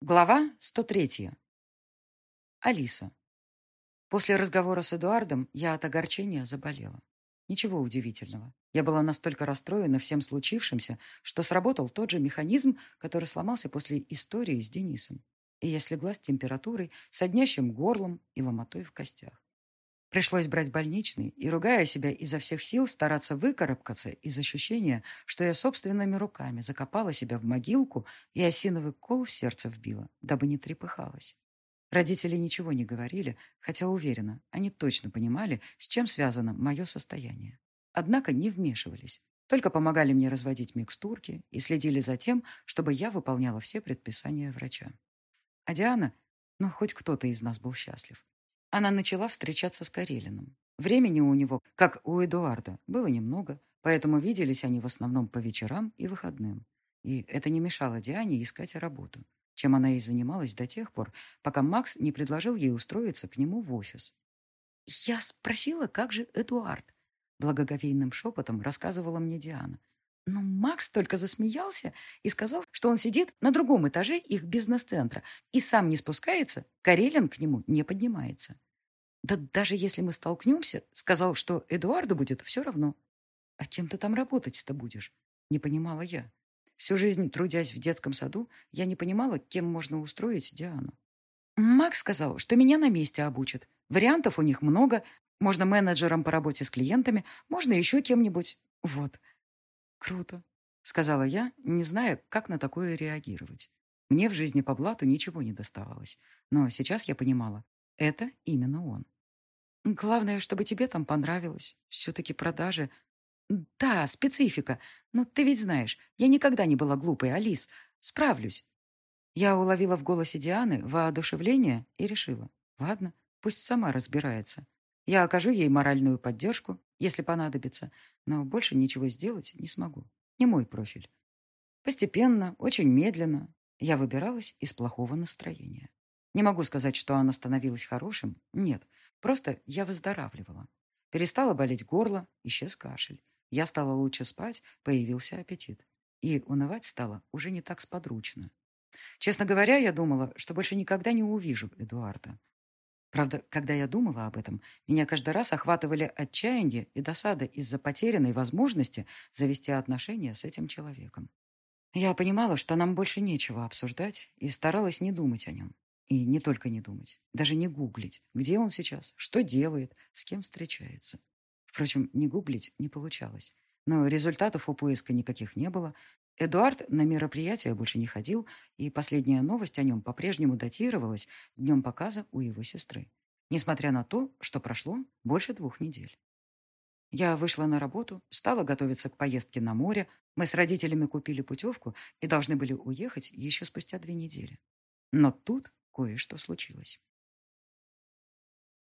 Глава 103. Алиса. После разговора с Эдуардом я от огорчения заболела. Ничего удивительного. Я была настолько расстроена всем случившимся, что сработал тот же механизм, который сломался после истории с Денисом. И я слегла с температурой, соднящим горлом и ломотой в костях. Пришлось брать больничный и, ругая себя изо всех сил, стараться выкарабкаться из ощущения, что я собственными руками закопала себя в могилку и осиновый кол в сердце вбила, дабы не трепыхалась. Родители ничего не говорили, хотя уверена, они точно понимали, с чем связано мое состояние. Однако не вмешивались, только помогали мне разводить микстурки и следили за тем, чтобы я выполняла все предписания врача. А Диана, ну, хоть кто-то из нас был счастлив. Она начала встречаться с Карелиным. Времени у него, как у Эдуарда, было немного, поэтому виделись они в основном по вечерам и выходным. И это не мешало Диане искать работу, чем она и занималась до тех пор, пока Макс не предложил ей устроиться к нему в офис. «Я спросила, как же Эдуард?» Благоговейным шепотом рассказывала мне Диана. Но Макс только засмеялся и сказал, что он сидит на другом этаже их бизнес-центра и сам не спускается, Карелин к нему не поднимается. Да даже если мы столкнемся, сказал, что Эдуарду будет все равно. А кем ты там работать-то будешь? Не понимала я. Всю жизнь, трудясь в детском саду, я не понимала, кем можно устроить Диану. Макс сказал, что меня на месте обучат. Вариантов у них много. Можно менеджером по работе с клиентами, можно еще кем-нибудь. Вот. Круто, сказала я, не зная, как на такое реагировать. Мне в жизни по блату ничего не доставалось. Но сейчас я понимала, это именно он. Главное, чтобы тебе там понравилось. Все-таки продажи. Да, специфика. Но ты ведь знаешь, я никогда не была глупой, Алис. Справлюсь. Я уловила в голосе Дианы воодушевление и решила. Ладно, пусть сама разбирается. Я окажу ей моральную поддержку, если понадобится, но больше ничего сделать не смогу. Не мой профиль. Постепенно, очень медленно я выбиралась из плохого настроения. Не могу сказать, что оно становилось хорошим. Нет, просто я выздоравливала. Перестало болеть горло, исчез кашель. Я стала лучше спать, появился аппетит. И унывать стало уже не так сподручно. Честно говоря, я думала, что больше никогда не увижу Эдуарда. Правда, когда я думала об этом, меня каждый раз охватывали отчаяние и досада из-за потерянной возможности завести отношения с этим человеком. Я понимала, что нам больше нечего обсуждать, и старалась не думать о нем. И не только не думать, даже не гуглить, где он сейчас, что делает, с кем встречается. Впрочем, не гуглить не получалось. Но результатов у поиска никаких не было. Эдуард на мероприятия больше не ходил, и последняя новость о нем по-прежнему датировалась днем показа у его сестры, несмотря на то, что прошло больше 2 недель. Я вышла на работу, стала готовиться к поездке на море. Мы с родителями купили путевку и должны были уехать еще спустя 2 недели. Но тут кое-что случилось.